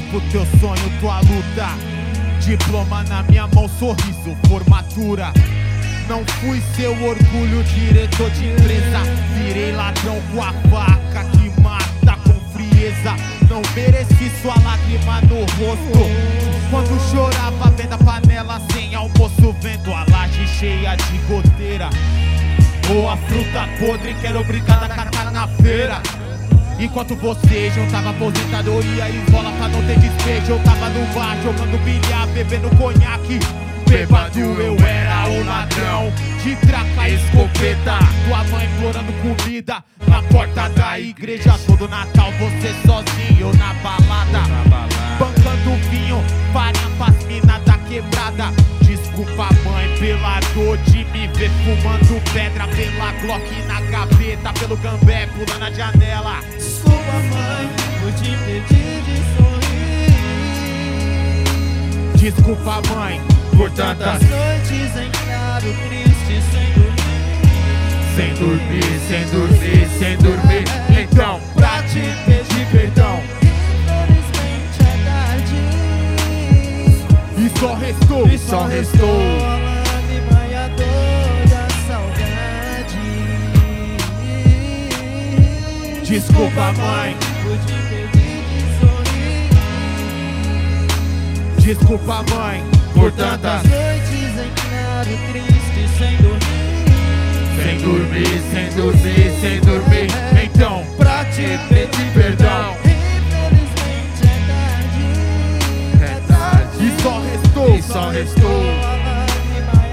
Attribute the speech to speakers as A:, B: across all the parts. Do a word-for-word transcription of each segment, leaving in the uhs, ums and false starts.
A: pro teu sonho, tua luta. Diploma na minha mão, sorriso, formatura. Não fui seu orgulho, diretor de empresa. Virei ladrão com a faca que mata com frieza. Não mereci sua lágrima no rosto quando chorava vendo a panela sem almoço, vendo a laje cheia de goteira ou a fruta podre que era obrigada a catar na feira. Enquanto você juntava aposentadoria e esmola pra não ter despejo, eu tava no bar jogando bilhar, bebendo conhaque. Bêbado eu era o ladrão de traca e escopeta. Tua mãe implorando comida na porta da igreja. Todo Natal você sozinho na balada, bancando vinho, farinha pras mina da quebrada. Desculpa mãe pela dor de me ver fumando pedra, pela Glock na gaveta, pelo gambé pulando a janela.
B: Desculpa mãe por te impedir de sorrir.
A: Desculpa mãe por tantas
B: noites em claro, triste, sem dormir.
A: Sem dormir, sem dormir, sem dormir. Então, pra te pedir perdão,
B: infelizmente é tarde.
A: E só restou,
B: E só restou a lágrima e a dor da saudade.
A: Desculpa mãe
B: por te impedir de sorrir.
A: Desculpa mãe por tantas
B: noites em claro, triste, sem dormir.
A: Sem dormir, sem dormir, sem dormir. Então, pra te pedir perdão,
B: infelizmente é tarde.
A: é tarde. E só restou,
B: E só restou a lágrima e a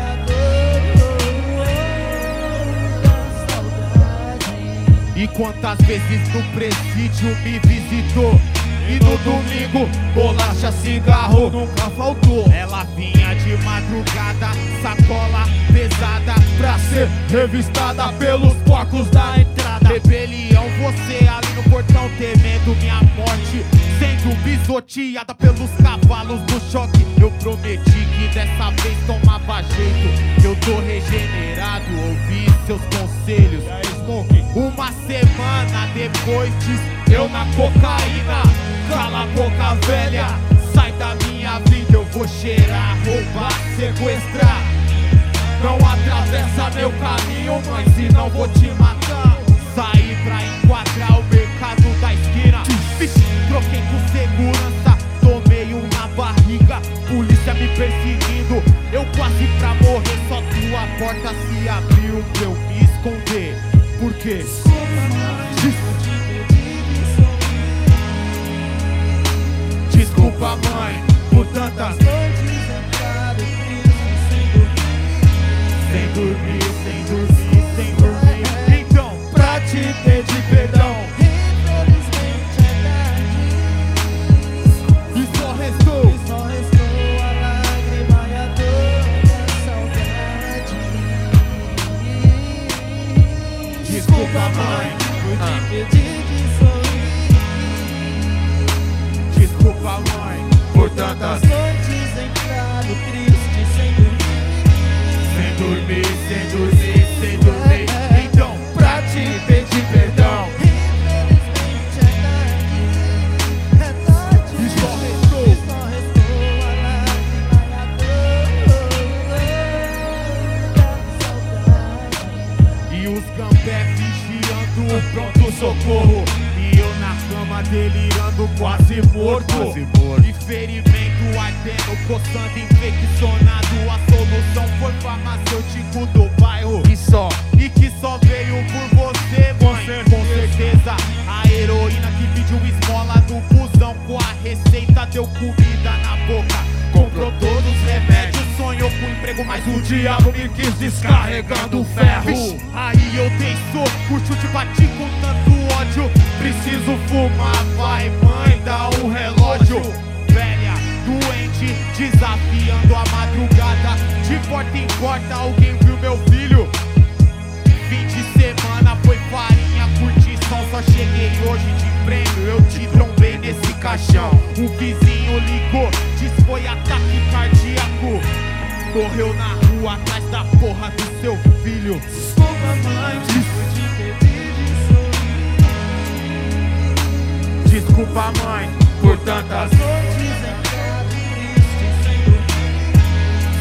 B: dor da saudade.
A: E quantas vezes no presídio me visitou, e no domingo, bolacha, cigarro nunca faltou. Ela vinha de madrugada, sacola pesada, pra ser revistada pelos porcos da entrada. Rebelião, você ali no portão temendo minha morte, sendo pisoteada pelos cavalos do choque. Eu prometi que dessa vez tomava jeito, eu tô regenerado, ouvi seus conselhos. Uma semana depois disso, eu na cocaína. Cala a boca velha, sai da minha vida, eu vou cheirar, roubar, sequestrar. Não atravessa meu caminho, mãe, senão vou te matar. Saí pra enquadrar o mercado da esquina. Vixe, troquei com segurança, tomei um na barriga. Polícia me perseguindo, eu quase pra morrer. Só tua porta se abriu pra eu me esconder. Por quê? Desculpa mãe por tantas
B: noites em claro, triste, sem dormir.
A: Sem dormir, sem dormir, sem dormir. Então, pra te pedir perdão,
B: infelizmente é tarde.
A: e só restou,
B: E só restou a lágrima e a dor da saudade.
A: Desculpa mãe
B: por te pedir de sorrir.
A: Desculpa mãe por tantas
B: noites em claro, triste, sem dormir.
A: Sem dormir, sem dormir, sem dormir. Então, pra te pedir perdão,
B: Infelizmente é tarde. É tarde.
A: e só restou,
B: E só restou a lágrima e a dor da saudade.
A: e os gambé vigiando o pronto socorro, e eu na cama delirando, quase morto,
C: Quase morto.
A: e ferimento ardendo, coçando, infeccionado. A solução foi farmacêutico do bairro,
C: E só,
A: e que só veio por você, mãe. Com certeza, a heroína que pediu esmola no busão, com a receita deu comida na boca, comprou todos os remédios, sonhou com emprego, mas o diabo me quis descarregando o ferro. Vixe, aí eu dei soco, chute, bati com tanto ódio. Preciso fumar, vai mãe, dá um relógio. Velha, doente, desafiando a madrugada. De porta em porta, alguém viu meu filho. Fim de semana foi farinha, curtição. Só cheguei hoje de prêmio, eu te trombei nesse caixão. Um vizinho ligou, disse foi ataque cardíaco. Correu na rua atrás da porra do seu filho.
B: Desculpa mãe, por te pedir de sorrir.
A: Desculpa mãe por tantas
B: noites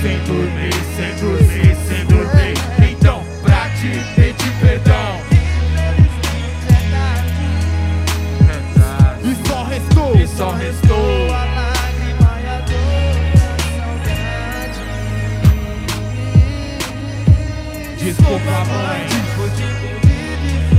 A: sem dormir, sem dormir, sem dormir. Então, pra te pedir perdão, e só restou, e só restou
B: a lágrima e a dor, a saudade.
A: desculpa, mãe.
B: Por te ter vivido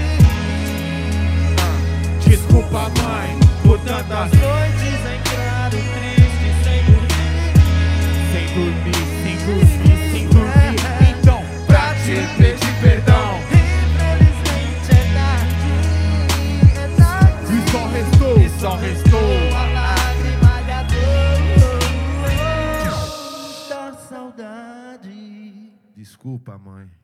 B: e
A: Desculpa, mãe, por tantas
B: noites em claro, triste, sem dormir.
A: sem dormir, sem dormir, sem dormir. Então, pra te pedir perdão,
B: Infelizmente é tarde, é tarde.
A: e só restou, e só restou
B: A lágrima e a dor da saudade.
A: desculpa, mãe.